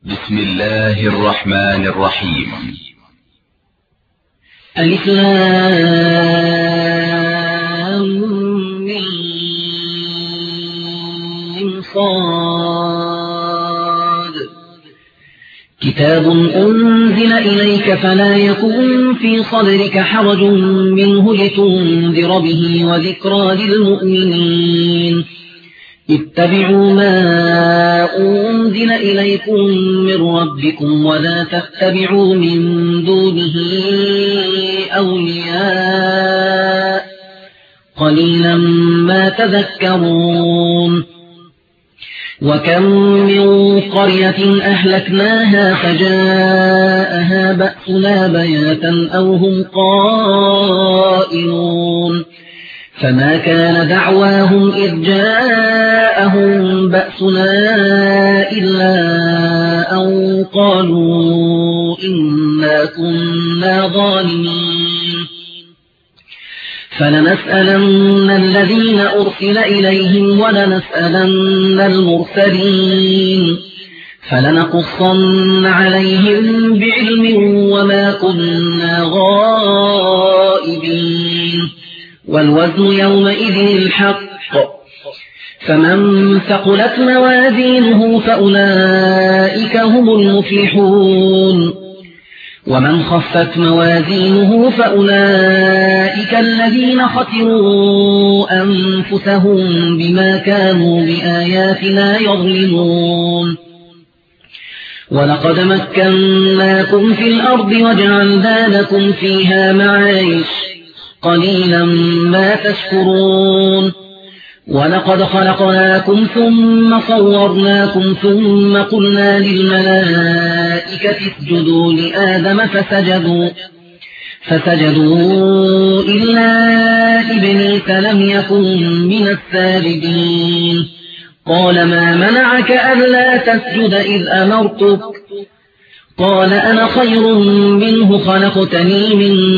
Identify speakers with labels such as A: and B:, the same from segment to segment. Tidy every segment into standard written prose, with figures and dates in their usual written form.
A: بسم الله الرحمن الرحيم.
B: ألف لام ميم صاد كتاب أنزل إليك فلا يكن في صدرك حرج منه لتنذر به وذكرى للمؤمنين. اتبعوا ما أنزل إليكم من ربكم ولا تتبعوا من دونه أولياء قليلا ما تذكرون. وكم من قرية أهلكناها فجاءها بأسنا بياتا أو هم قائلون فما كان دعواهم إذ جاءهم بأسنا إلا أن قالوا إنا كنا ظالمين. فلنسألن الذين أرسل إليهم ولنسألن المرسلين فلنقصن عليهم بعلم وما كنا غائبين. والوزن يومئذ الحق فمن ثقلت موازينه فأولئك هم المفلحون ومن خفت موازينه فأولئك الذين خسروا أنفسهم بما كانوا بآياتنا يظلمون. ولقد مكناكم في الأرض وجعلنا لكم فيها معايش قليلا ما تشكرون. ولقد خلقناكم ثم صورناكم ثم قلنا للملائكة اسجدوا لآدم فسجدوا إلا إبليس لم يكن من الساجدين. قال ما منعك ألا تسجد إذ أمرتك؟ قال أنا خير منه خلقتني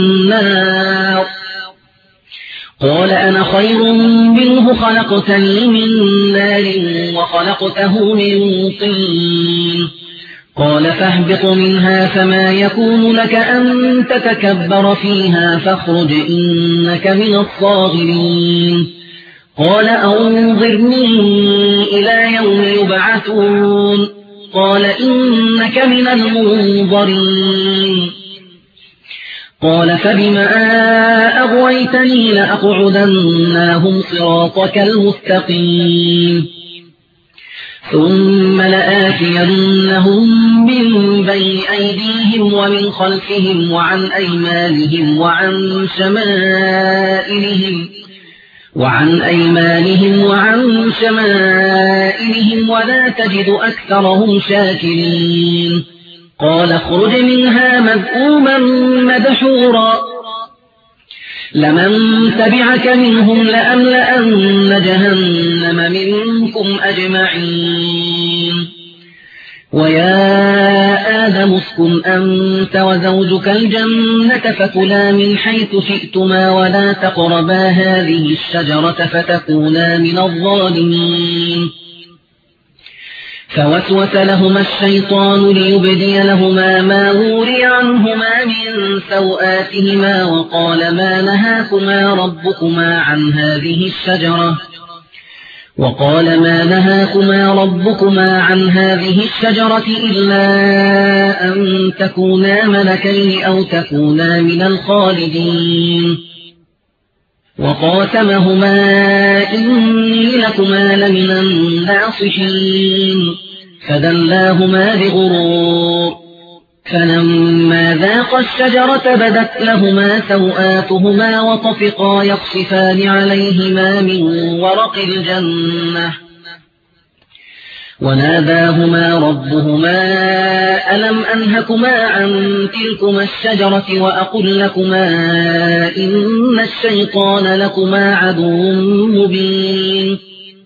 B: من نار وخلقته من طين. قال فاهبط منها فما يكون لك أن تتكبر فيها فاخرج إنك من الصاغرين. قال أنظرني إلى يوم يبعثون. قال إنك من المنظرين. قال فبما أغويتني لأقعدن لهم صراطك المستقيم ثم لآتينهم من بين أيديهم ومن خلفهم وعن أيمانهم وعن شمائلهم ولا تجد أكثرهم شاكرين. قال اخرج منها مذءوما مدحورا لمن تبعك منهم لأملأن جهنم منكم أجمعين. ويا آدم اسكن أنت وزوجك الجنة فكلا من حيث شئتما ولا تقربا هذه الشجرة فتكونا من الظالمين. فوسوس لهما الشيطان ليبدي لهما ما وري عنهما من سوآتهما وقال ما نهاكما ربكما عن هذه الشجرة إلا أن تكونا ملكين أو تكونا من الخالدين. وقاسمهما إني لكما لمن الناصحين فدلاهما بغرور. فلما ذاقا الشجرة بدت لهما سوآتهما وطفقا يخصفان عليهما من ورق الجنة وناداهما ربهما ألم أنهكما عن تلكما الشجرة وأقل لكما إن الشيطان لكما عدو مبين.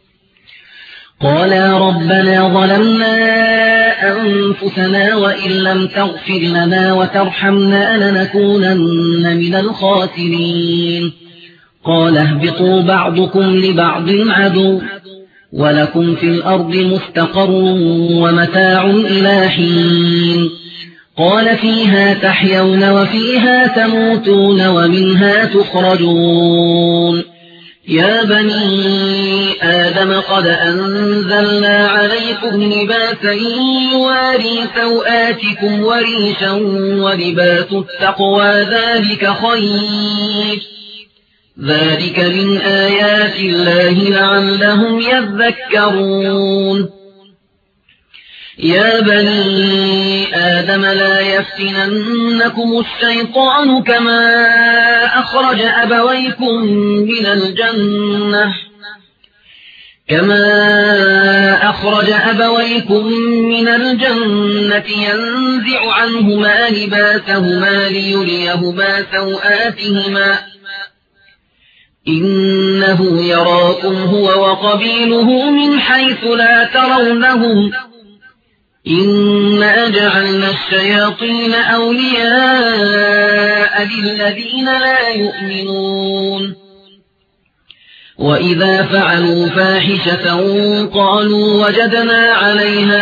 B: قالا ربنا ظلمنا أنفسنا وإن لم تغفر لنا وترحمنا لنكونن من الخاسرين. قال اهبطوا بعضكم لبعض عدو ولكم في الأرض مستقر ومتاع إلى حين قال فيها تحيون وفيها تموتون ومنها تخرجون يا بني آدم قد أنزلنا عليكم لباسا يواري سوآتكم وريشا ولباس التقوى ذلك خير ذلك من آيات الله لعلهم يذكرون يا بني آدم لا يفتننكم الشيطان كما أخرج أبويكم من الجنة ينزع عنهما لباسهما ليريهما سوآتهما إنه يراكم هو وقبيله من حيث لا ترونهم إنا جعلنا الشياطين أولياء للذين لا يؤمنون وإذا فعلوا فاحشة قالوا وجدنا عليها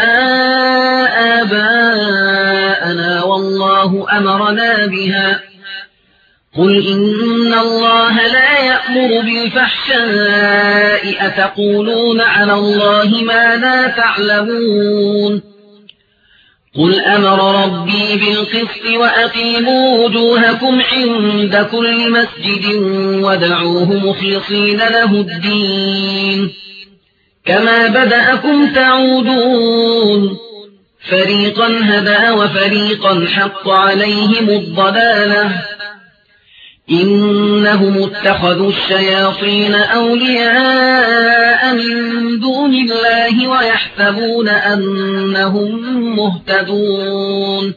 B: آباءنا والله أمرنا بها قل إن الله لا يأمر بالفحشاء أتقولون على الله ما لا تعلمون قل أمر ربي بالقسط وأقيموا وجوهكم عند كل مسجد ودعوه مخلصين له الدين كما بدأكم تعودون فريقا هدى وفريقا حق عليهم الضلالة إنهم اتخذوا الشياطين أولياء من دون الله ويحسبون أنهم مهتدون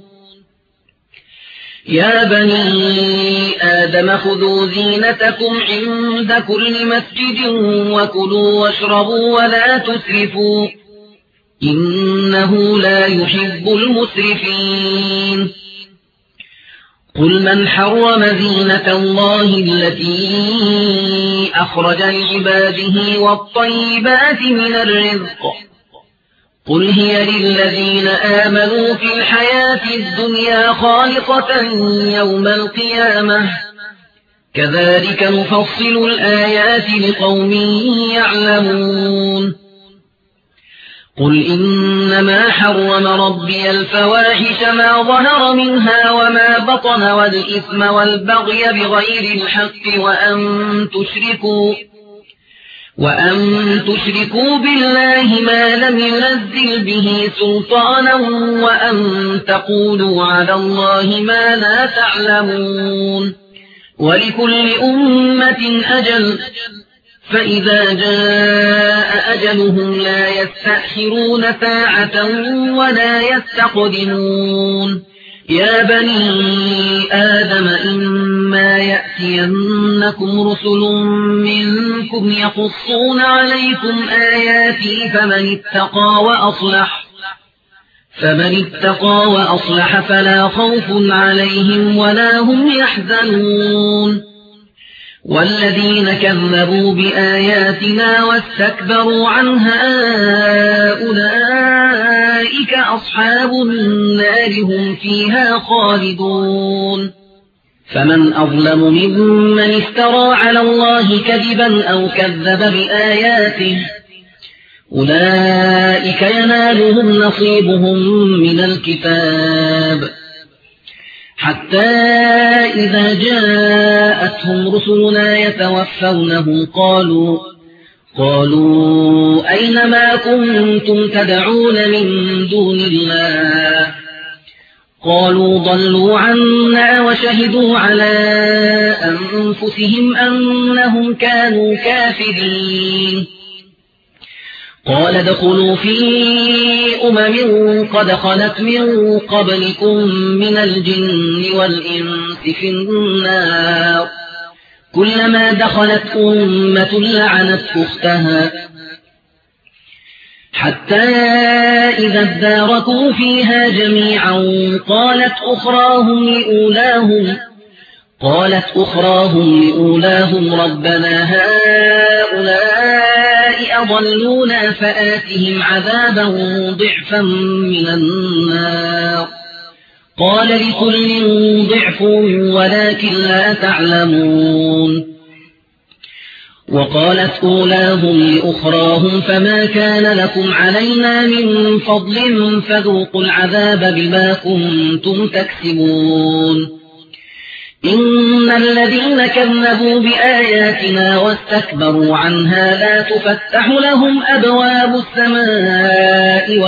B: يا بني آدم خذوا زينتكم عند كل مسجد وكلوا واشربوا ولا تسرفوا إنه لا يحب المسرفين قل من حرم زينة الله التي أخرج لعباده والطيبات من الرزق قل هي للذين آمنوا في الحياة الدنيا خالصة يوم القيامة كذلك نفصل الآيات لقوم يعلمون قل إنما حرم ربي الفواحش ما ظهر منها وما بطن والإثم والبغي بغير الحق وأن تشركوا بالله ما لم ينزل به سلطانا وأن تقولوا على الله ما لا تعلمون ولكل أمة أجل فإذا جاء أجلهم لا يستأخرون ساعة ولا يستقدمون يا بني آدم إما يأتينكم رسل منكم يقصون عليكم آياتي فمن اتقى وأصلح فلا خوف عليهم ولا هم يحزنون والذين كذبوا بآياتنا واستكبروا عنها أولئك أصحاب النار هم فيها خالدون فمن أظلم ممن افترى على الله كذبا أو كذب بآياته أولئك ينالهم نصيبهم من الكتاب حتى إذا جاءتهم رسلنا يتوفونهم قالوا أين ما كنتم تدعون من دون الله قالوا ضلوا عنا وشهدوا على أنفسهم أنهم كانوا كافرين قال ادخلوا في قد خلت من قبلكم من الجن والإنس في النار كلما دخلت أمة لعنت أختها حتى إذا اداركوا فيها جميعا قالت أخراهم لأولاهم ربنا هؤلاء هؤلاء أضلونا فآتهم عذابا ضعفا من النار قال لكل ضعف ولكن لا تعلمون وقالت أولاهم لأخراهم فما كان لكم علينا من فضل فذوقوا العذاب بما كنتم تكسبون إن الذين كذبوا بآياتنا واستكبروا عنها لا تفتح لهم أبواب السماء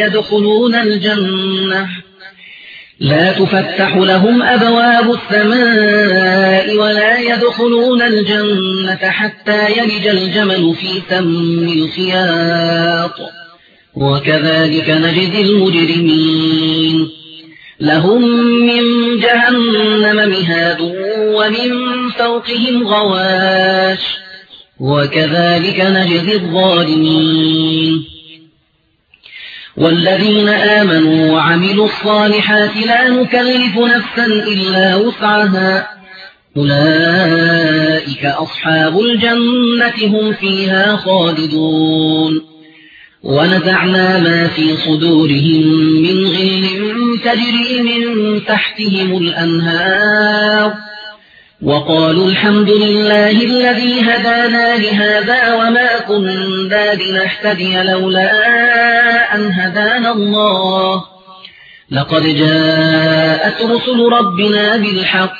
B: ولا يدخلون الجنة حتى يلج الجمل في سم الخياط وكذلك نجزي المجرمين لهم من جهنم مهاد ومن فوقهم غواش وكذلك نجزي الظالمين والذين آمنوا وعملوا الصالحات لا نكلف نفسا إلا وسعها أولئك أصحاب الجنة هم فيها خالدون ونزعنا ما في صدورهم من غل تجري من تحتهم الأنهار وقالوا الحمد لله الذي هدانا لهذا وما كنا لنهتدي لولا أن هدانا الله لقد جاءت رسل ربنا بالحق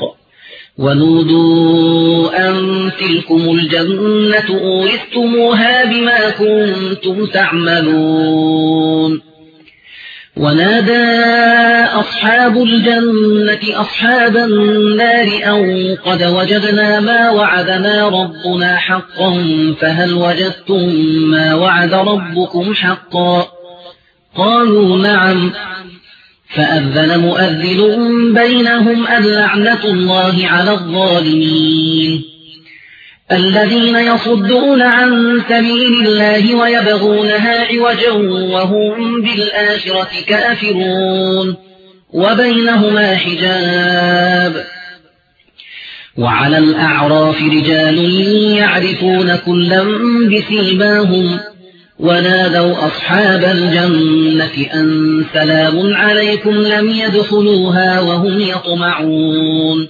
B: ونودوا أن تلكم الجنة أورثتموها بما كنتم تعملون ونادى أصحاب الجنة أصحاب النار أن قد وجدنا ما وعدنا ربنا حقا فهل وجدتم ما وعد ربكم حقا قالوا نعم فأذن مؤذن بينهم اللعنة الله على الظالمين الذين يصدون عن سبيل الله ويبغونها عوجا وهم بالآخرة كافرون وبينهما حجاب وعلى الأعراف رجال يعرفون كلا بسيماهم ونادوا أصحاب الجنة أن سلام عليكم لم يدخلوها وهم يطمعون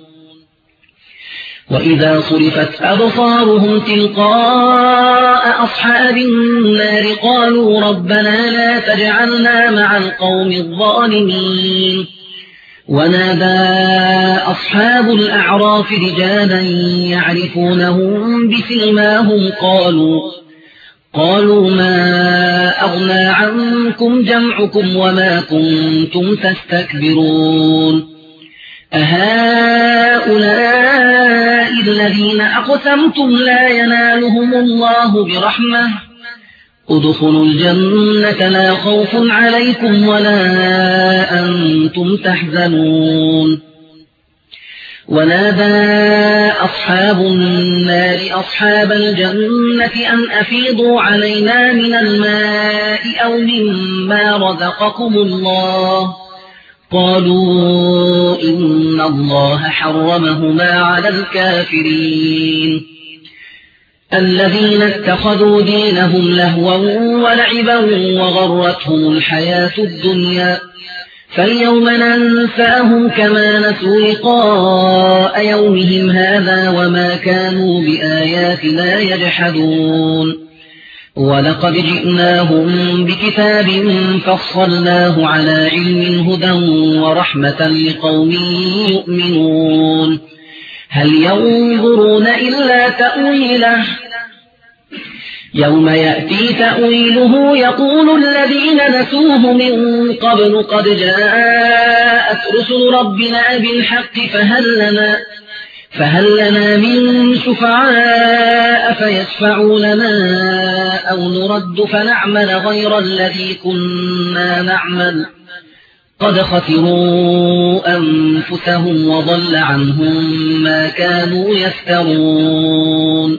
B: وإذا صرفت أبصارهم تلقاء أصحاب النار قالوا ربنا لا تجعلنا مع القوم الظالمين ونادى أصحاب الأعراف رجالا يعرفونهم بسيماهم قالوا ما أغنى عنكم جمعكم وما كنتم تستكبرون أهؤلاء الذين أقسمتم لا ينالهم الله برحمة ادخلوا الجنة لا خوف عليكم ولا أنتم تحزنون ونادى أصحاب النار أصحاب الجنة أن أفيضوا علينا من الماء أو مما رزقكم الله قالوا إن الله حرمهما على الكافرين الذين اتخذوا دينهم لهوا ولعبا وغرتهم الحياة الدنيا فاليوم ننساهم كما نسوا لقاء يومهم هذا وما كانوا بآياتنا يجحدون ولقد جئناهم بكتاب فصلناه على علم هدى ورحمة لقوم يؤمنون هل ينظرون إلا تأويله يوم يأتي تأويله يقول الذين نسوه من قبل قد جاءت رسل ربنا بالحق فهل لنا من شفعاء فيشفعوا لنا أو نرد فنعمل غير الذي كنا نعمل قد خسروا أنفسهم وضل عنهم ما كانوا يفترون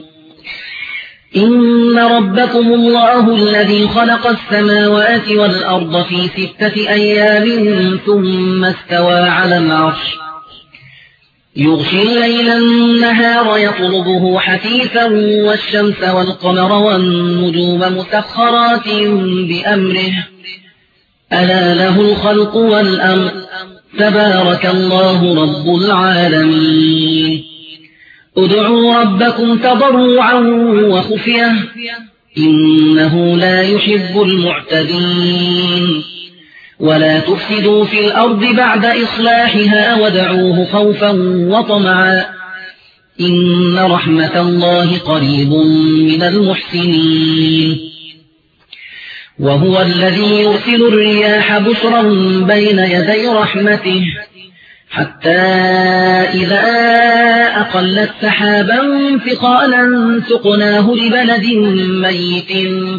B: إن ربكم الله الذي خلق السماوات والأرض في 6 أيام ثم استوى على العرش يغشي الليل النهار يطلبه حثيثا والشمس والقمر والنجوم مسخرات بأمره ألا له الخلق والأمر تبارك الله رب العالمين ادعوا ربكم تضرعا وخفية إنه لا يحب المعتدين ولا تفسدوا في الأرض بعد إصلاحها ودعوه خوفا وطمعا إن رحمة الله قريب من المحسنين وهو الذي يرسل الرياح بشرا بين يدي رحمته حتى إذا أقلت سحابا ثقالا سقناه لبلد ميت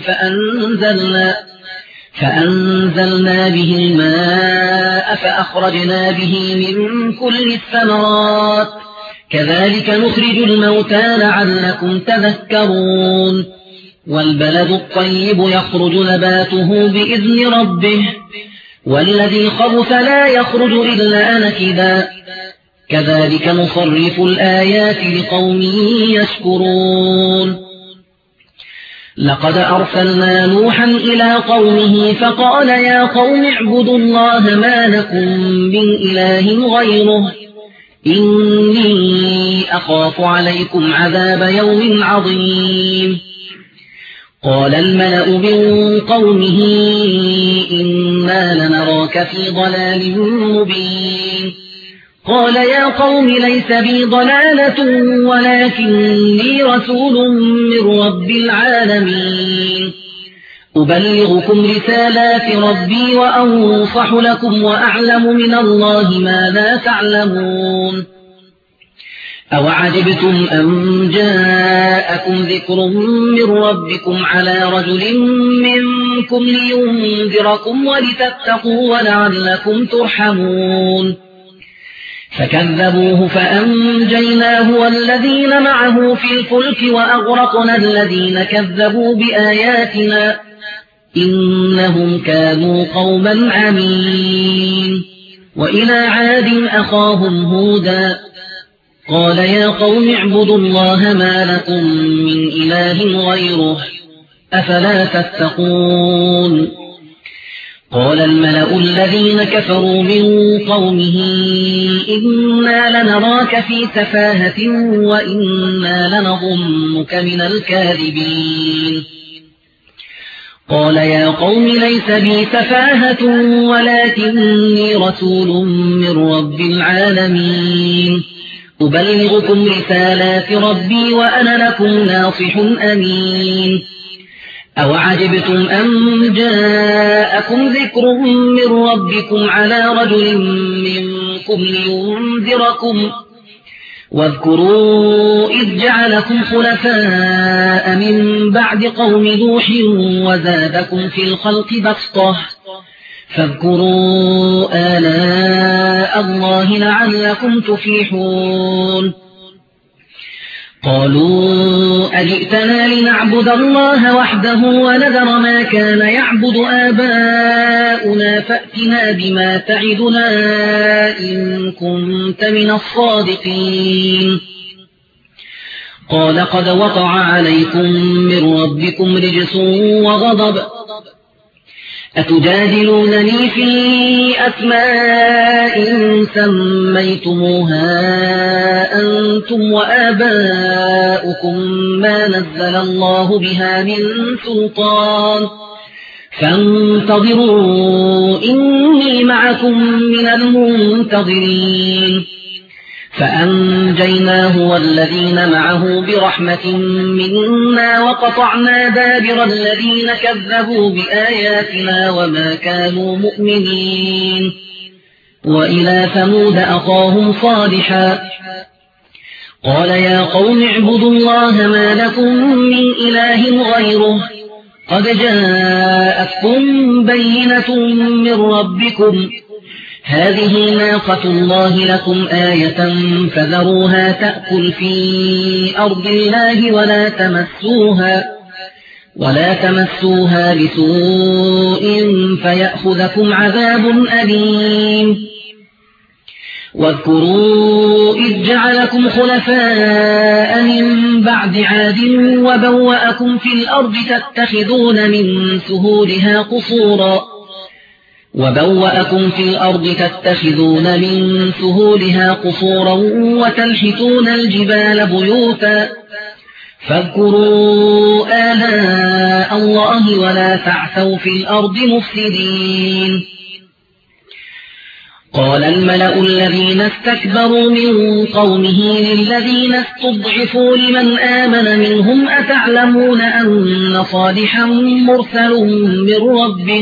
B: فأنزلنا به الماء فأخرجنا به من كل الثمرات كذلك نخرج الموتى لعلكم تذكرون والبلد الطيب يخرج نباته بإذن ربه والذي خبث لا يخرج إلا نكدا كذلك نصرف الآيات لقوم يشكرون لقد أرسلنا نوحا إلى قومه فقال يا قوم اعبدوا الله ما لكم من إله غيره إني أخاف عليكم عذاب يوم عظيم قال الملأ من قومه إنا لنراك في ضلال مبين قال يا قوم ليس بي ضلالة ولكني رسول من رب العالمين أبلغكم رسالات ربي وأنصح لكم وأعلم من الله ما لا تعلمون أوعجبتم أن جاءكم ذكر من ربكم على رجل منكم لينذركم ولتتقوا ولعلكم ترحمون فكذبوه فأنجيناه والذين معه في الفلك وأغرقنا الذين كذبوا بآياتنا إنهم كانوا قوما عمين وإلى عاد أخاهم هودا قال يا قوم اعبدوا الله ما لكم من إله غيره أفلا تتقون قال الملأ الذين كفروا من قومه إنا لنراك في سفاهة وإنا لنظنك من الكاذبين قال يا قوم ليس بي سفاهة ولكني رسول من رب العالمين أبلغكم رسالات ربي وأنا لكم ناصح أمين أوعجبتم أن جاءكم ذكر من ربكم على رجل منكم لينذركم واذكروا إذ جعلكم خلفاء من بعد قوم نوح وزادكم في الخلق بسطة فاذكروا آلاء الله لعلكم تفلحون قالوا أجئتنا لنعبد الله وحده ونذر ما كان يعبد آباؤنا فأتنا بما تعدنا إن كنت من الصادقين قال قد وقع عليكم من ربكم رجس وغضب أتجادلونني في أسماء سميتموها أنتم وآباؤكم ما نزل الله بها من سلطان فانتظروا إني معكم من المنتظرين فأنجيناه والذين معه برحمة منا وقطعنا دابر الذين كذبوا بآياتنا وما كانوا مؤمنين وإلى ثمود أخاهم صالحا قال يا قوم اعبدوا الله ما لكم من إله غيره قد جاءتكم بينة من ربكم هذه ناقة الله لكم آية فذروها تأكل في أرض الله ولا تمسوها بسوء فيأخذكم عذاب أليم واذكروا إذ جعلكم خلفاء من بعد عاد وبوأكم في الأرض تتخذون من سهولها قصورا وتنحتون الجبال بيوتا فاذكروا آلاء الله ولا تعثوا في الأرض مفسدين قال الملأ الذين استكبروا من قومه للذين استضعفوا لمن آمن منهم أتعلمون أن صالحا مرسل من ربه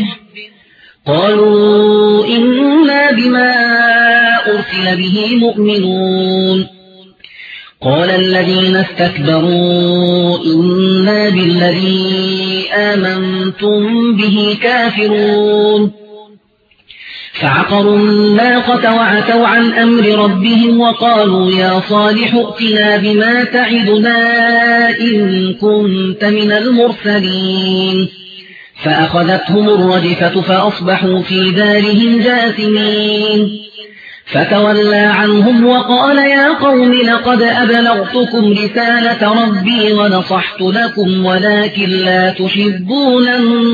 B: قالوا إنا بما أرسل به مؤمنون قال الذين استكبروا إنا بالذي آمنتم به كافرون فعقروا الناقة وعتوا عن أمر ربهم وقالوا يا صالح ائتنا بما تعدنا إن كنت من المرسلين فأخذتهم الرجفة فأصبحوا في دارهم جاثمين فتولى عنهم وقال يا قوم لقد أبلغتكم رسالة ربي ونصحت لكم ولكن لا تحبون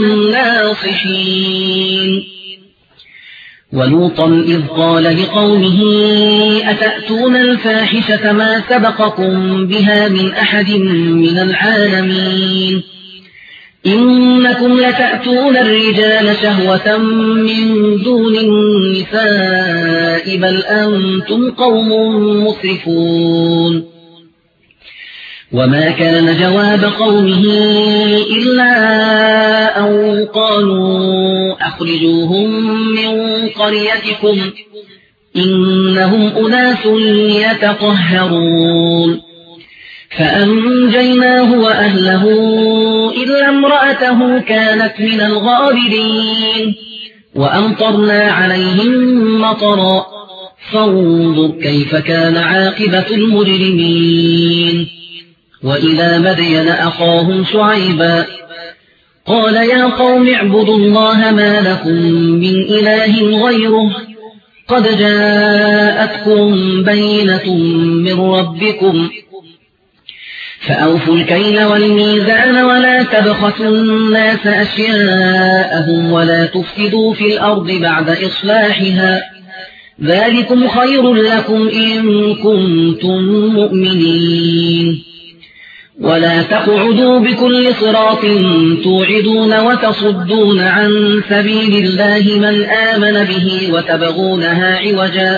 B: الناصحين ولوطا إذ قال لقومه أتأتون الفاحشة ما سبقكم بها من أحد من العالمين إنكم لتأتون الرجال شهوة من دون النساء بل أنتم قوم مسرفون وما كان جواب قومه إلا أن قالوا أخرجوهم من قريتكم إنهم أناس يتطهرون فأنجيناه وأهله إلا امرأته كانت من الغابرين وأمطرنا عليهم مطرا فانظر كيف كان عاقبة المجرمين وإلى مدين أخاهم شعيبا قال يا قوم اعبدوا الله ما لكم من إله غيره قد جاءتكم بينة من ربكم فأوفوا الكيل والميزان ولا تبخسوا الناس أشياءهم ولا تفسدوا في الأرض بعد إصلاحها ذلكم خير لكم إن كنتم مؤمنين ولا تقعدوا بكل صراط توعدون وتصدون عن سبيل الله من آمن به وتبغونها عوجا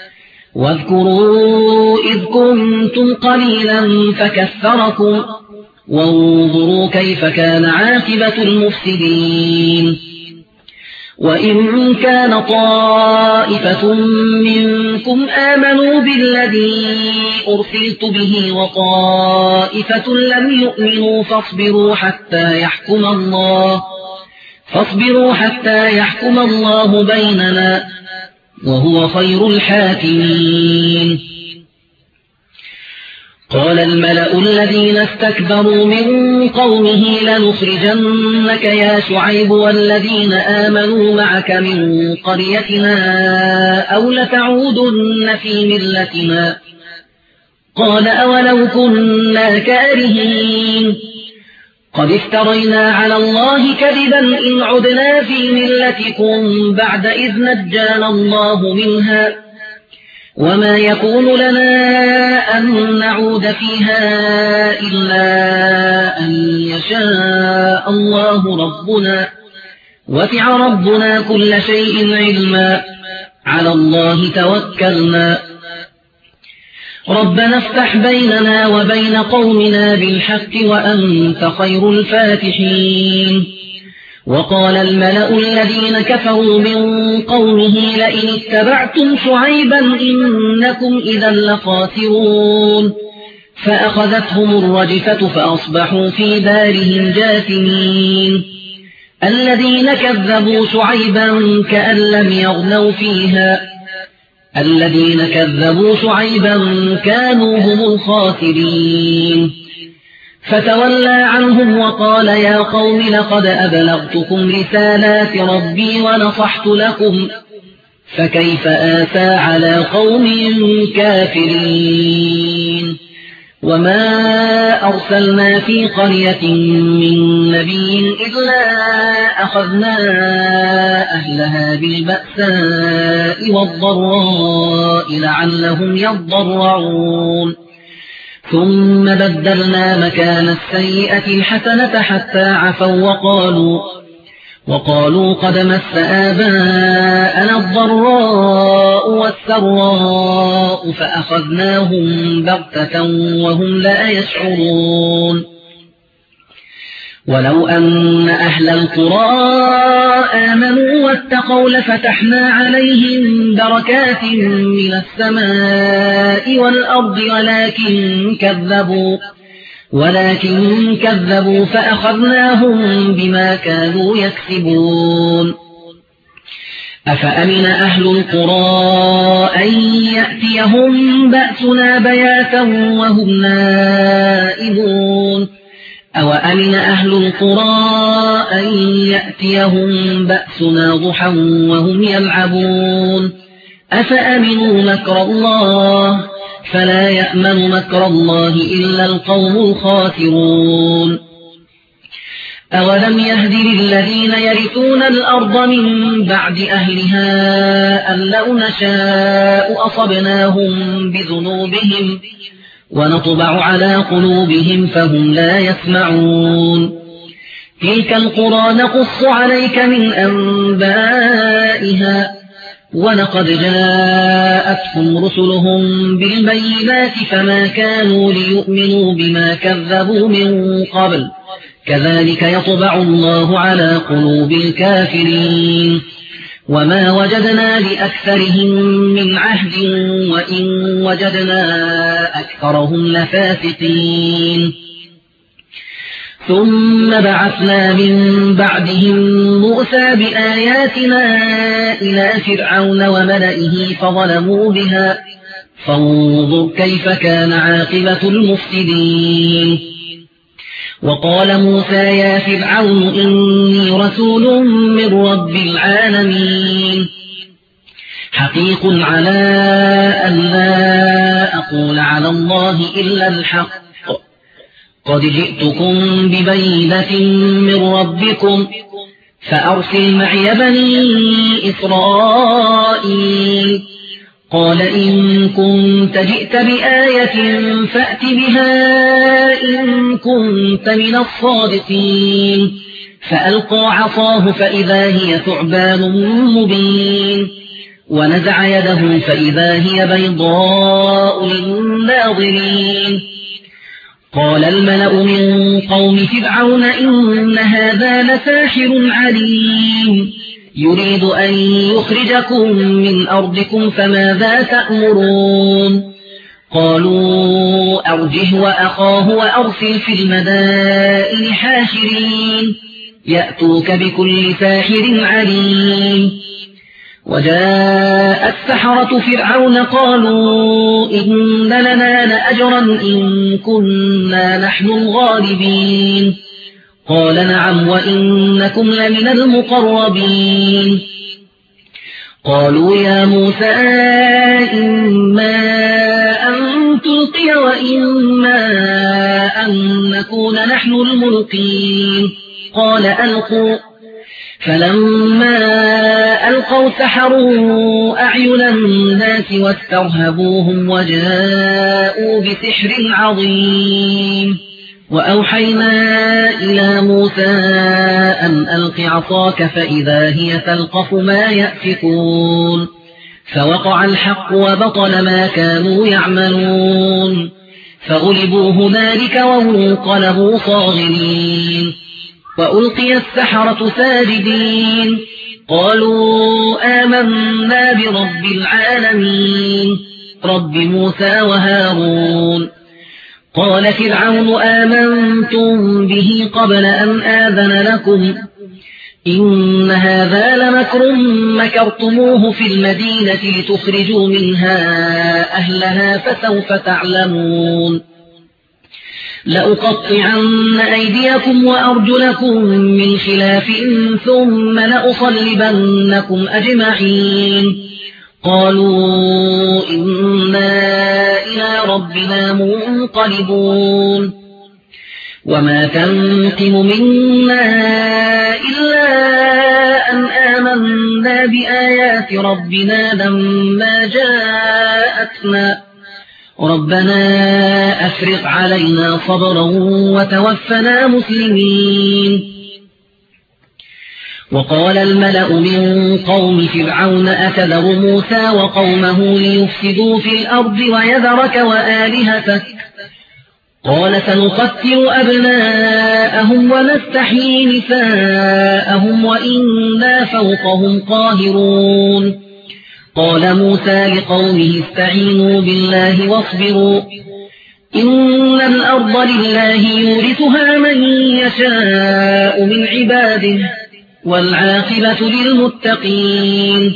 B: واذكروا إذ كنتم قليلا فكثركم وانظروا كيف كان عاقبة المفسدين وإن كان طائفة منكم آمنوا بالذي أرسلت به وطائفة لم يؤمنوا فاصبروا حتى يحكم الله بيننا وهو خير الحاكمين قال الملأ الذين استكبروا من قومه لنخرجنك يا شعيب والذين آمنوا معك من قريتنا أو لتعودن في ملتنا قال أولو كنا كارهين قد افترينا على الله كذبا إن عدنا في ملتكم بعد إذ نجانا الله منها وما يكون لنا أن نعود فيها إلا أن يشاء الله ربنا وسع ربنا كل شيء علما على الله توكلنا ربنا افتح بيننا وبين قومنا بالحق وأنت خير الفاتحين وقال الملأ الذين كفروا من قومه لئن اتبعتم شعيبا إنكم إذا لخاسرون فأخذتهم الرجفة فأصبحوا في دارهم جاثمين الذين كذبوا شعيبا كأن لم يغنوا فيها الذين كذبوا شعيبا كانوا هم الخاسرين فتولى عنهم وقال يا قوم لقد أبلغتكم رسالات ربي ونصحت لكم فكيف آسى على قوم كافرين وما أرسلنا في قرية من نبي إلا أخذنا أهلها بالبأساء والضراء لعلهم يضرعون ثم بدلنا مكان السيئة الحسنة حتى عفوا وقالوا قد مس آباءنا الضراء والسراء فأخذناهم بغتة وهم لا يشعرون ولو أن أهل القرى آمنوا واتقوا لفتحنا عليهم بركات من السماء والأرض ولكن كذبوا فأخذناهم بما كانوا يكسبون أفأمن أهل القرى أن يأتيهم بأسنا بياتا وهم نائمون أوأمن أهل القرى أن يأتيهم بأسنا ضحى وهم يلعبون أفأمنوا مكر الله فلا يأمن مكر الله إلا القوم الخاسرون أولم يهد للذين يرثون الأرض من بعد أهلها أن لو نشاء أصبناهم بذنوبهم ونطبع على قلوبهم فهم لا يسمعون تلك القرى نقص عليك من أنبائها ولقد جاءتهم رسلهم بالبينات فما كانوا ليؤمنوا بما كذبوا من قبل كذلك يطبع الله على قلوب الكافرين وما وجدنا لأكثرهم من عهد وإن وجدنا أكثرهم لفاسقين ثم بعثنا من بعدهم موسى بآياتنا إلى فرعون وملئه فظلموا بها فانظر كيف كان عاقبة المفسدين وقال موسى يا فرعون إني رسول من رب العالمين حقيق على أن لا أقول على الله إلا الحق قد جئتكم ببينة من ربكم فأرسل معي بني إسرائيل قال إن كنت جئت بآية فأت بها إن كنت من الصادقين فألقى عصاه فإذا هي ثعبان مبين ونزع يده فإذا هي بيضاء للناظرين قال الملأ من قوم فرعون إن هذا لساحر عليم يريد أن يخرجكم من أرضكم فماذا تأمرون قالوا أرجه وأخاه وأرسل في المدائن حاشرين يأتوك بكل ساحر عليم وجاء السحرة فرعون قالوا إن لنا لأجرا إن كنا نحن الغالبين قال نعم وإنكم لمن المقربين قالوا يا موسى إما أن تلقي وإما أن نكون نحن الملقين قال ألقوا فلما ألقوا سحروا أعين الناس واسترهبوهم وجاءوا بسحر عظيم وأوحينا إلى موسى أن ألق عصاك فإذا هي تلقف ما يأفكون فوقع الحق وبطل ما كانوا يعملون فغلبوا هنالك وانقلبوا صاغرين وألقي السحرة ساجدين قالوا آمنا برب العالمين رب موسى وهارون قال فرعون آمنتم به قبل أن آذن لكم إن هذا لمكر مكرتموه في المدينة لتخرجوا منها أهلها فسوف تعلمون لأقطعن أيديكم وأرجلكم من خلاف ثم لأصلبنكم أجمعين قالوا إنا إلى ربنا منقلبون وما تنقم منا إلا أن آمنا بآيات ربنا لما جاءتنا ربنا أفرغ علينا صبرا وتوفنا مسلمين وقال الملأ من قوم فرعون أتذر موسى وقومه ليفسدوا في الأرض ويذرك وآلهتك قال سنقتل أبناءهم ونستحيي نساءهم وإنا فوقهم قاهرون قال موسى لقومه استعينوا بالله واصبروا إن الأرض لله يورثها من يشاء من عباده والعاقبة للمتقين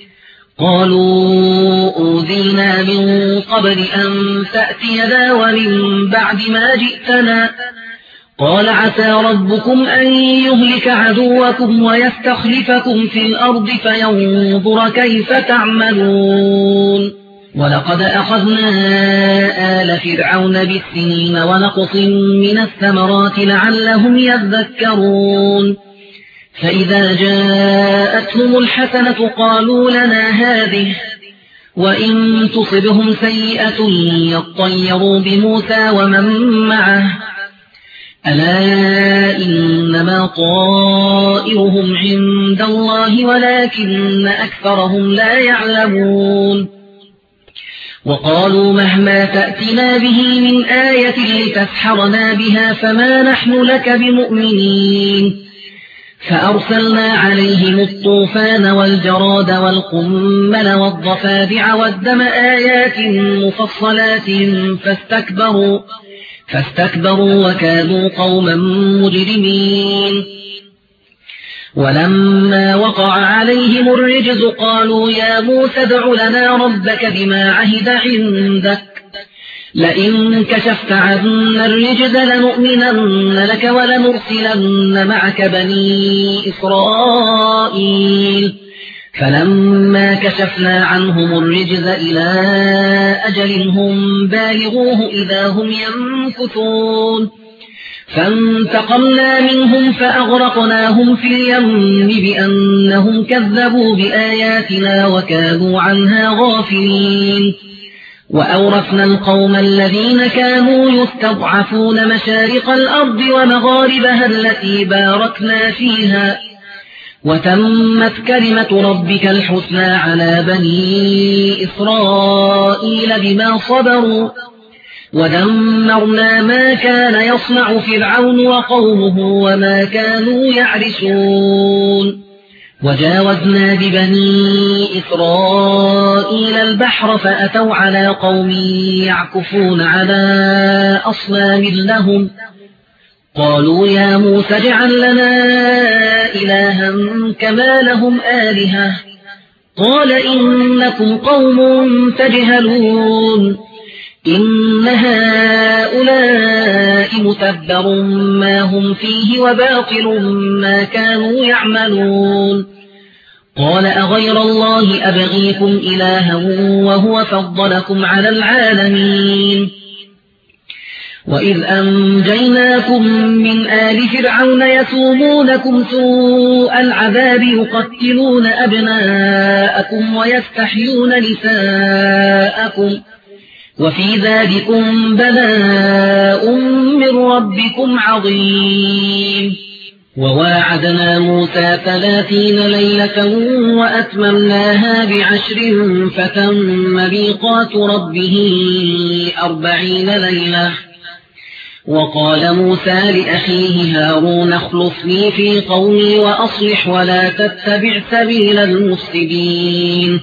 B: قالوا أوذينا من قبل أن تأتينا ومن بعد ما جئتنا قال عسى ربكم أن يهلك عدوكم ويستخلفكم في الأرض فينظر كيف تعملون ولقد أخذنا آل فرعون بالسنين ونقص من الثمرات لعلهم يذكرون فإذا جاءتهم الحسنة قالوا لنا هذه وإن تصبهم سيئة يطيروا بموسى ومن معه ألا إنما طائرهم عند الله ولكن أكثرهم لا يعلمون وقالوا مهما تأتنا به من آية لتسحرنا بها فما نحن لك بمؤمنين فأرسلنا عليهم الطوفان والجراد والقمل والضفادع والدم آيات مفصلات فاستكبروا وكانوا قوما مجرمين ولما وقع عليهم الرجز قالوا يا موسى ادع لنا ربك بما عهد عندك لئن كشفت عنا الرجز لنؤمنن لك ولنرسلن معك بني إسرائيل فلما كشفنا عنهم الرجز إلى أجل هم بالغوه إذا هم ينكثون فانتقمنا منهم فأغرقناهم في اليم بأنهم كذبوا بآياتنا وكانوا عنها غافلين وأورثنا القوم الذين كانوا يستضعفون مشارق الأرض ومغاربها التي باركنا فيها وتمت كلمة ربك الحسنى على بني إسرائيل بما صبروا ودمرنا ما كان يصنع فرعون وقومه وما كانوا يعرشون وجاوزنا ببني إسرائيل البحر فأتوا على قوم يعكفون على أصنام لهم قالوا يا موسى اجعل لنا إلها كما لهم آلهة قال إنكم قوم تجهلون إن هؤلاء متبر ما هم فيه وباطل ما كانوا يعملون قال أغير الله أبغيكم إلها وهو فضلكم على العالمين وإذ أنجيناكم من آل فرعون يسومونكم سوء العذاب يقتلون أبناءكم ويستحيون نساءكم وفي ذلكم بلاء من ربكم عظيم وواعدنا موسى 30 ليلة وأتممناها ب10 فتم ميقات ربه 40 ليلة وقال موسى لأخيه هارون اخلفني في قومي وأصلح ولا تتبع سبيل المفسدين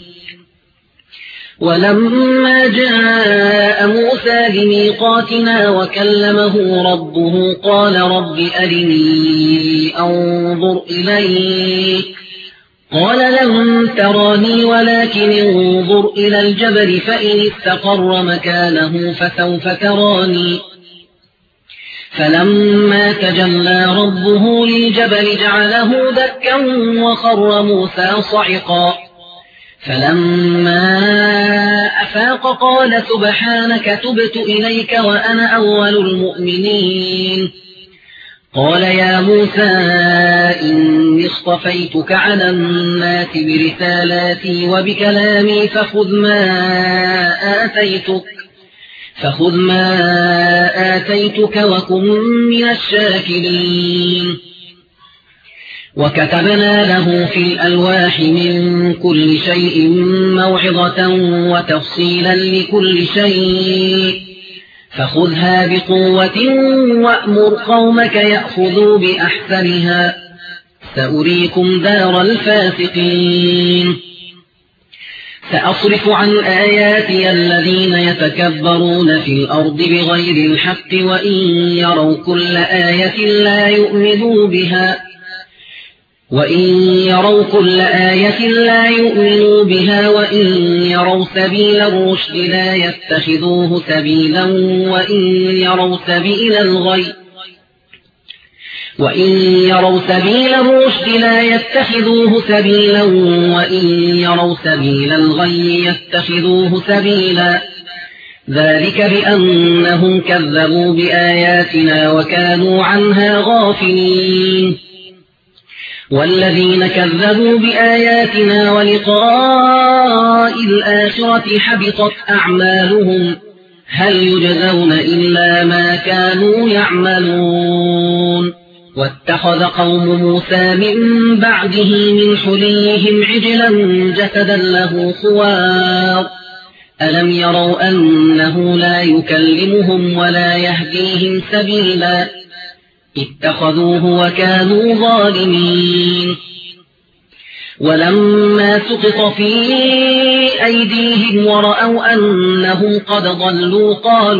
B: ولما جاء موسى لميقاتنا وكلمه ربه قال رب أرني أنظر إليك قال لن تراني ولكن انظر إلى الجبل فإن استقر مكانه فسوف تراني فلما تجلى ربه للجبل جعله دكا وخر موسى صعقا فلما أفاق قال سبحانك تبت إليك وأنا أول المؤمنين قال يا موسى إني اصطفيتك على الناس برسالاتي وبكلامي فخذ ما آتيتك وكن من الشاكرين وكتبنا له في الألواح من كل شيء موعظة وتفصيلا لكل شيء فخذها بقوة وأمر قومك يأخذوا بأحسنها سأريكم دار الفاسقين سأصرف عن آياتي الذين يتكبرون في الأرض بغير الحق وإن يروا كل آية لا يؤمنوا وإن يروا سبيل الرشد لا يتخذوه سبيلا وإن يروا سبيل الغي يتخذوه سبيلا ذلك بأنهم كذبوا بآياتنا وكانوا عنها غافلين والذين كذبوا بآياتنا ولقاء الآخرة حبطت أعمالهم هل يجزون إلا ما كانوا يعملون واتخذ قوم موسى من بعده من حليهم عجلا جسدا له خوار ألم يروا أنه لا يكلمهم ولا يهديهم سبيلا اتخذوه وكانوا ظالمين ولما سقط في أيديهم ورأوا أنهم قد ضلوا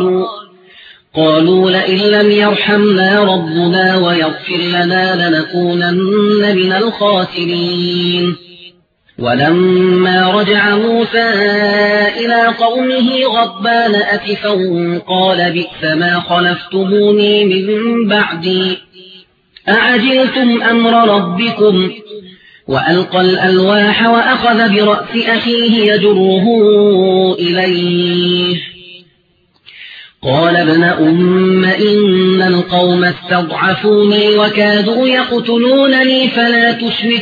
B: قالوا لئن لم يرحمنا ربنا ويغفر لنا لنكونن من الخاسرين ولما رجع موسى إلى قومه غضبان أسفا قال بئس ما خلفتموني من بعدي أعجلتم أمر ربكم وألقى الألواح وأخذ برأس أخيه يجره إليه قال ابن أم إن القوم استضعفوني وكادوا يقتلونني فلا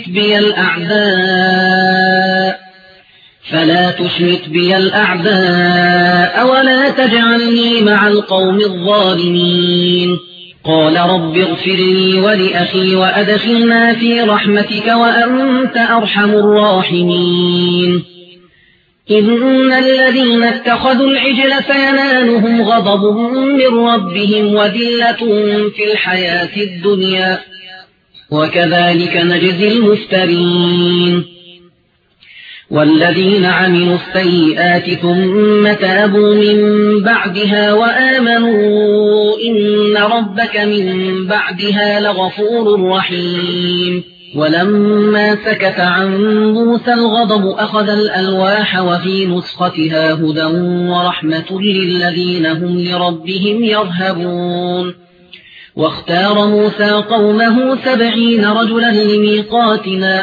B: تشمت بي الأعداء ولا تجعلني مع القوم الظالمين قال رب اغفر لي ولأخي وأدخلنا في رحمتك وأنت أرحم الراحمين إن الذين اتخذوا العجل سينالهم غضب من ربهم وذلة في الحياة الدنيا وكذلك نجزي المفترين والذين عملوا السيئات ثم تابوا من بعدها وآمنوا إن ربك من بعدها لغفور رحيم ولما سكت عن موسى الغضب أخذ الألواح وفي نسختها هدى ورحمة للذين هم لربهم يرهبون واختار موسى قومه 70 رجلا لميقاتنا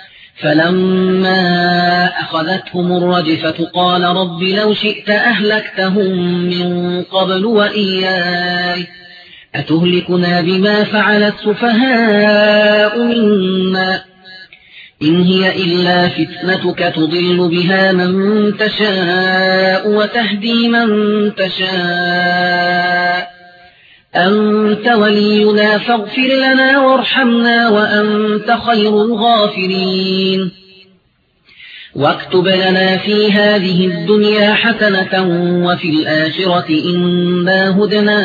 B: فلما أخذتهم الرجفة قال رب لو شئت أهلكتهم من قبل وإياي أتهلكنا بما فعل السفهاء منا إن هي إلا فتنتك تضل بها من تشاء وتهدي من تشاء أنت ولينا فاغفر لنا وارحمنا وأنت خير الغافرين واكتب لنا في هذه الدنيا حسنة وفي الآخرة إنا هدنا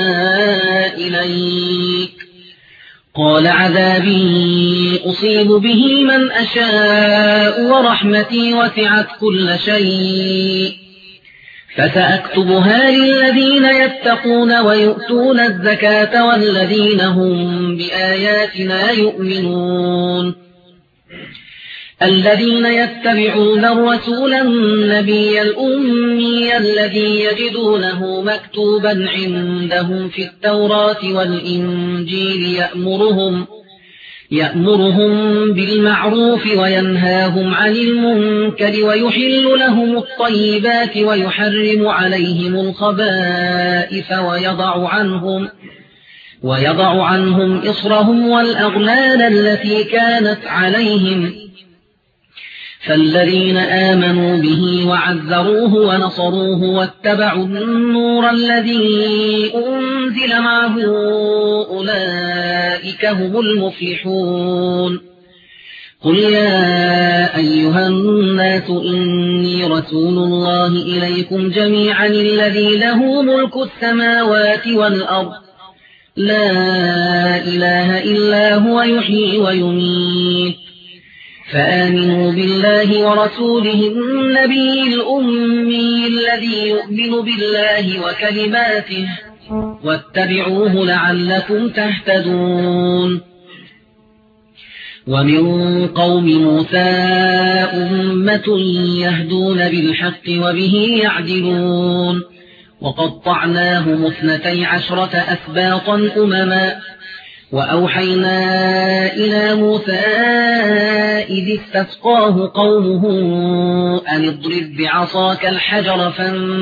B: إليك قال عذابي أصيب به من أشاء ورحمتي وسعت كل شيء فسأكتبها للذين يتقون ويؤتون الزكاة والذين هم بآياتنا يؤمنون الذين يتبعون الرسول النبي الأمي الذي يجدونه مكتوبا عندهم في التوراة والإنجيل يأمرهم بالمعروف وينهاهم عن المنكر ويحل لهم الطيبات ويحرم عليهم الخبائث ويضع عنهم إصرهم والأغلال التي كانت عليهم. فالذين آمنوا به وعزروه ونصروه واتبعوا النور الذي أنزل معه أولئك هم المفلحون. قل يا أيها الناس إني رسول الله إليكم جميعا الذي له ملك السماوات والأرض لا إله إلا هو يحيي ويميت. فآمنوا بالله ورسوله النبي الأمي الذي يؤمن بالله وكلماته واتبعوه لعلكم تهتدون. ومن قوم موسى أمة يهدون بالحق وبه يعدلون. وقطعناهم 12 أسباطا أمما وأوحينا إلى موسى إذ استسقاه قومه أن اضرب بعصاك الحجر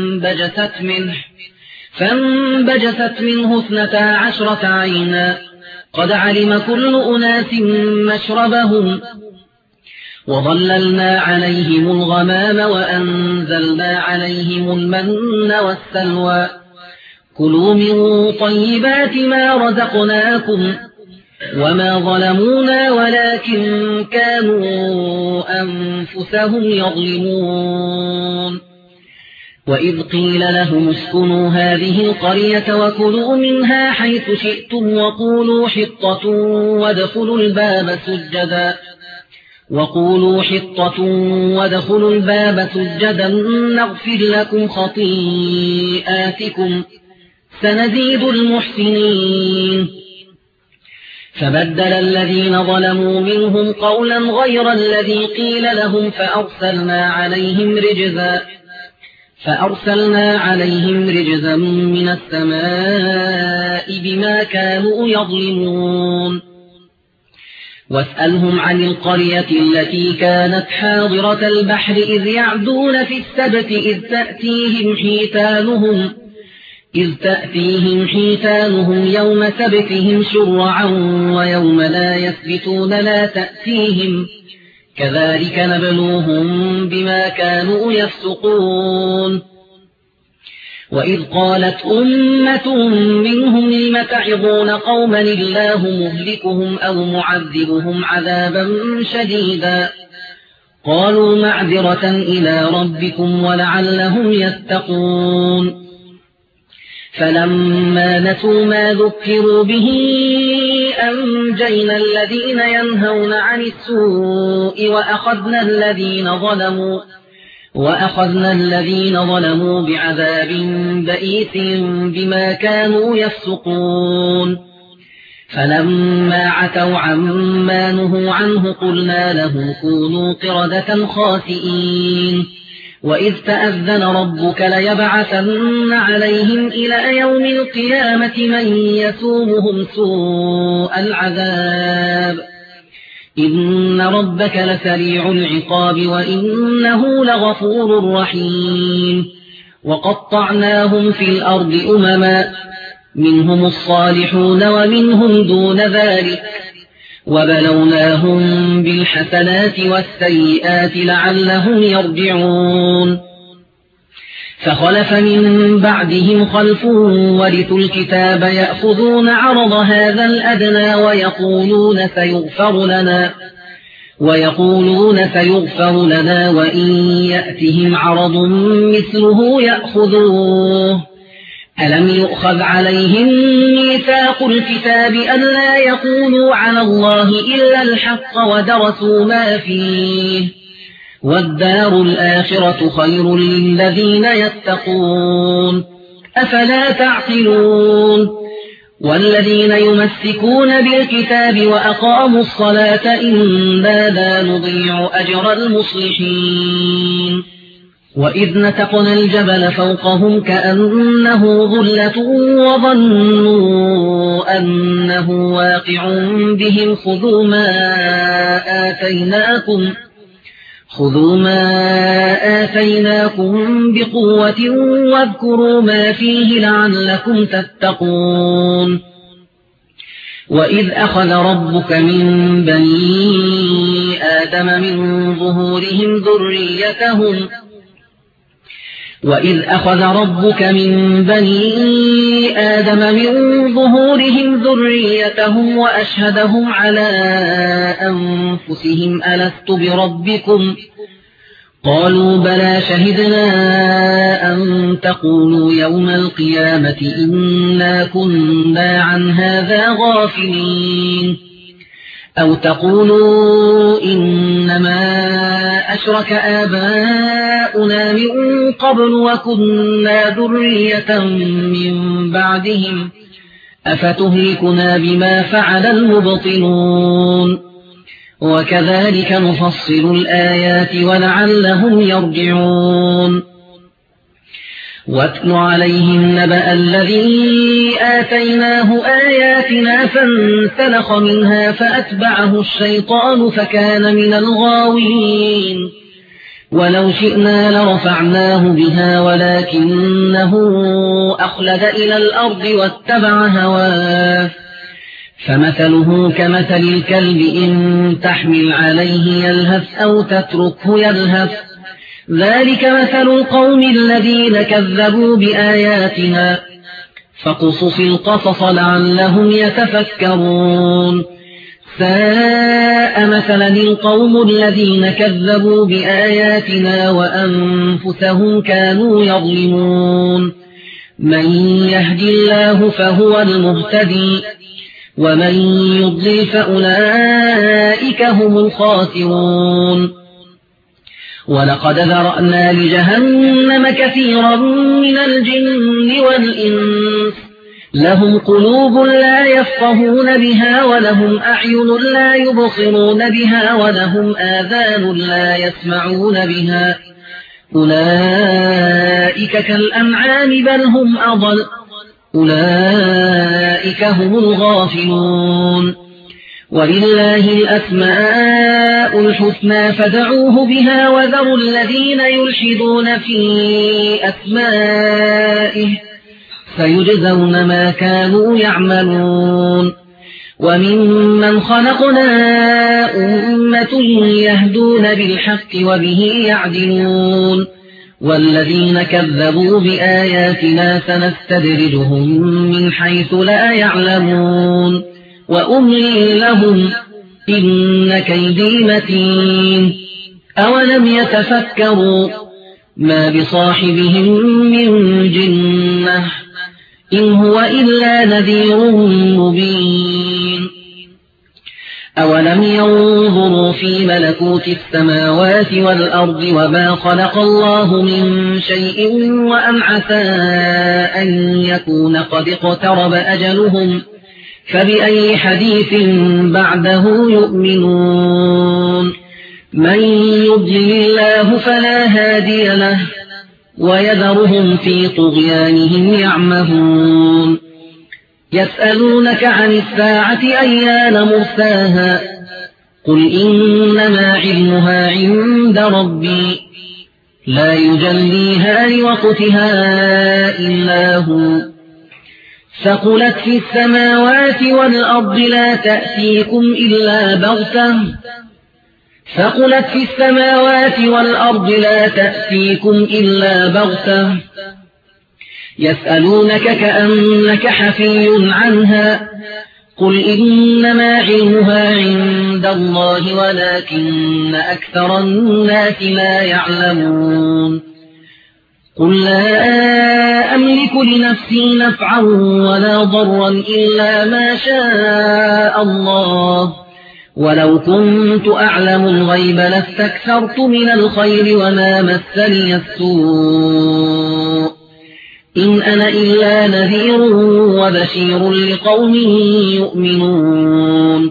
B: فانبجست منه 12 عينا قد علم كل أناس مشربهم وظللنا عليهم الغمام وأنزلنا عليهم المن والسلوى كلوا من طيبات ما رزقناكم وما ظلمونا ولكن كانوا أنفسهم يظلمون. وإذ قيل لهم اسكنوا هذه القرية وكلوا منها حيث شئتم وقولوا حطة وادخلوا الباب سجدا نغفر لكم خطيئاتكم سنزيد المحسنين. فبدل الذين ظلموا منهم قولا غير الذي قيل لهم فأرسلنا عليهم رجزا من السماء بما كانوا يظلمون. واسألهم عن القرية التي كانت حاضرة البحر إذ يعدون في السبت إذ تأتيهم حيتانهم يوم سبتهم شرعا ويوم لا يسبتون لا تأتيهم كذلك نبلوهم بما كانوا يفسقون. وإذ قالت أمة منهم لم تعظون قوما الله مهلكهم أو معذبهم عذابا شديدا قالوا معذرة إلى ربكم ولعلهم يتقون. فلما نسوا ما ذكروا به أنجينا الذين ينهون عن السوء وأخذنا الذين ظلموا بعذاب بئيس بما كانوا يفسقون. فلما عتوا عما نهوا عنه قلنا لهم كونوا قردة خاسئين. وإذ تأذن ربك ليبعثن عليهم إلى يوم القيامة من يسومهم سوء العذاب إن ربك لسريع العقاب وإنه لغفور رحيم. وقطعناهم في الأرض أمما منهم الصالحون ومنهم دون ذلك وبلوناهم بالحسنات والسيئات لعلهم يرجعون. فخلف من بعدهم خلف ورثوا الكتاب يأخذون عرض هذا الأدنى ويقولون سيغفر لنا وإن يأتهم عرض مثله يأخذوه. ألم يؤخذ عليهم ميثاق الكتاب ألا يقولوا على الله إلا الحق ودرسوا ما فيه والدار الآخرة خير للذين يتقون أفلا تعقلون. والذين يمسكون بالكتاب وأقاموا الصلاة إنا لا نضيع أجر المصلحين وإذ نتقنا الجبل فوقهم كأنه ظلة وظنوا أنه واقع بهم خذوا ما آتيناكم بقوة واذكروا ما فيه لعلكم تتقون وإذ أخذ ربك من بني آدم من ظهورهم ذريتهم وأشهدهم على أنفسهم ألست بربكم قالوا بلى شهدنا أن تقولوا يوم القيامة إنا كنا عن هذا غافلين أو تقولوا إنما أشرك آباؤنا من قبل وكنا ذرية من بعدهم أفتهلكنا بما فعل المبطلون وكذلك نفصل الآيات ولعلهم يرجعون واتل عليهم نبأ الذي آتيناه آياتنا فانسلخ منها فأتبعه الشيطان فكان من الغاوين ولو شئنا لرفعناه بها ولكنه أخلد إلى الأرض واتبع هواه فمثله كمثل الكلب إن تحمل عليه يلهث أو تتركه يلهث ذلك مثل القوم الذين كذبوا بآياتنا فاقصص القصص لعلهم يتفكرون ساء مثلا القوم الذين كذبوا بآياتنا وأنفسهم كانوا يظلمون من يهد الله فهو المهتدي ومن يضلل فأولئك هم الخاسرون ولقد ذرأنا لجهنم كثيرا من الجن والإنس لهم قلوب لا يفقهون بها ولهم أعين لا يبصرون بها ولهم آذان لا يسمعون بها أولئك كالأنعام بل هم أضل أولئك هم الغافلون ولله الأسماء الحسنى فادعوه بها وذروا الذين يلحدون في أسمائه سيجزون ما كانوا يعملون وممن خلقنا أمة يهدون بالحق وبه يعدلون والذين كذبوا بآياتنا سنستدرجهم من حيث لا يعلمون وأملي لهم إن كيدي متين أولم يتفكروا ما بصاحبهم من جنة إن هو إلا نذير مبين أولم ينظروا في ملكوت السماوات والأرض وما خلق الله من شيء وأن عسى أن يكون قد اقترب أجلهم فبأي حديث بعده يؤمنون من يضلل الله فلا هادي له ويذرهم في طغيانهم يعمهون يسألونك عن الساعة أيان مرساها قل إنما علمها عند ربي لا يجليها لوقتها إلا هو ثقلت في السماوات والأرض لا تأتيكم إلا بغتة يسألونك كأنك حفي عنها قل إنما علمها عند الله ولكن أكثر الناس لا يعلمون قل لا أملك لنفسي نفعا ولا ضرا إلا ما شاء الله ولو كنت أعلم الغيب لاستكثرت من الخير وما مسني السوء إن أنا إلا نذير وبشير لقوم يؤمنون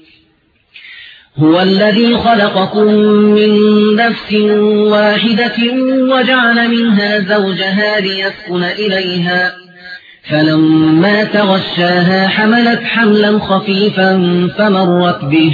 B: هو الذي خلقكم من نفس واحدة وجعل منها زوجها ليسكن إليها فلما تغشاها حملت حملا خفيفا فمرت به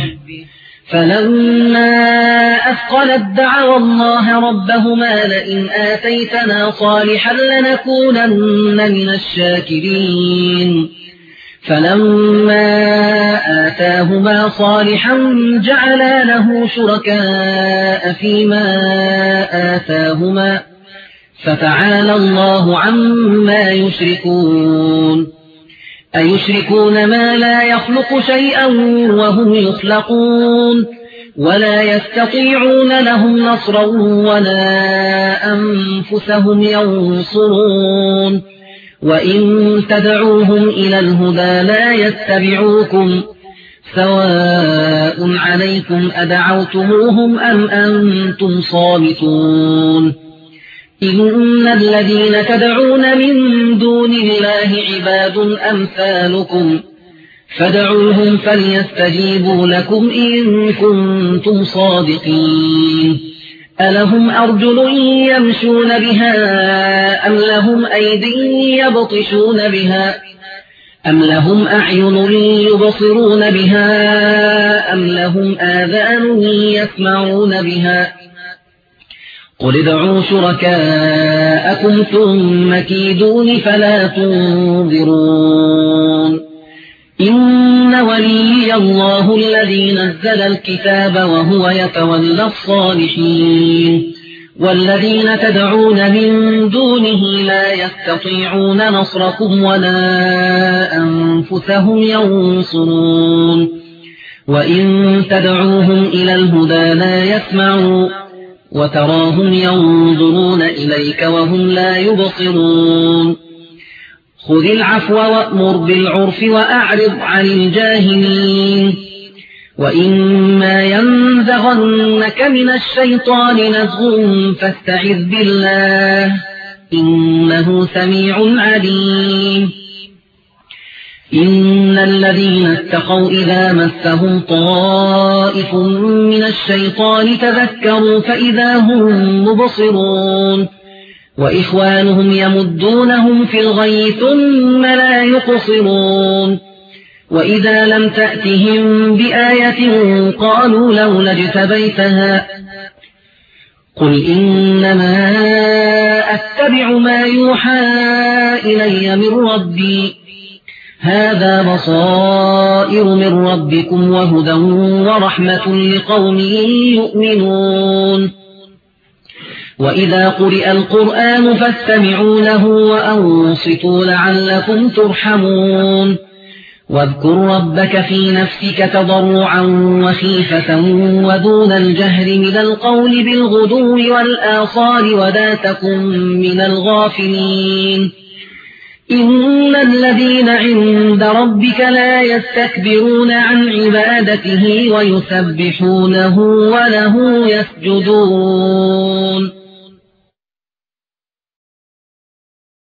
B: فلما أثقلت دعوا الله ربهما لئن آتيتنا صالحا لنكونن من الشاكرين فلما آتاهما صالحا جعلا له شركاء فيما آتاهما فتعالى الله عما يشركون أيشركون ما لا يخلق شيئا وهم يخلقون ولا يستطيعون لهم نصرا ولا أنفسهم ينصرون وإن تدعوهم إلى الهدى لا يتبعوكم سواء عليكم أدعوتموهم أم أنتم صامتون إن الذين تدعون من دون الله عباد أمثالكم فادعوهم فليستجيبوا لكم إن كنتم صادقين ألهم أرجل يمشون بها أم لهم أيد يبطشون بها أم لهم أعين يبصرون بها أم لهم آذان يسمعون بها قل ادعوا شركاءكم ثم كيدون فلا تنظرون إن وليي الله الذي نزل الكتاب وهو يتولى الصالحين والذين تدعون من دونه لا يستطيعون نصركم ولا أنفسهم ينصرون وإن تدعوهم إلى الهدى لا يسمعوا وتراهم ينظرون إليك وهم لا يبصرون خذ العفو وأمر بالعرف وأعرض عن الجاهلين وإما ينزغنك من الشيطان نزغ فاستعذ بالله إنه سميع عليم إن الذين اتقوا إذا مسهم طائف من الشيطان تذكروا فإذا هم مبصرون وإخوانهم يمدونهم في الغي ثم لا يقصرون وإذا لم تأتهم بآية قالوا لولا اجتبيتها قل إنما أتبع ما يوحى إلي من ربي هذا بصائر من ربكم وهدى ورحمة لقوم يؤمنون وإذا قرئ القرآن فاستمعوا له وأنصتوا لعلكم ترحمون واذكر ربك في نفسك تضرعا وخيفة ودون الجهر من القول بالغدو والآصال ولا تكن من الغافلين إن الذين عند ربك لا يستكبرون عن عبادته ويسبحونه وله يسجدون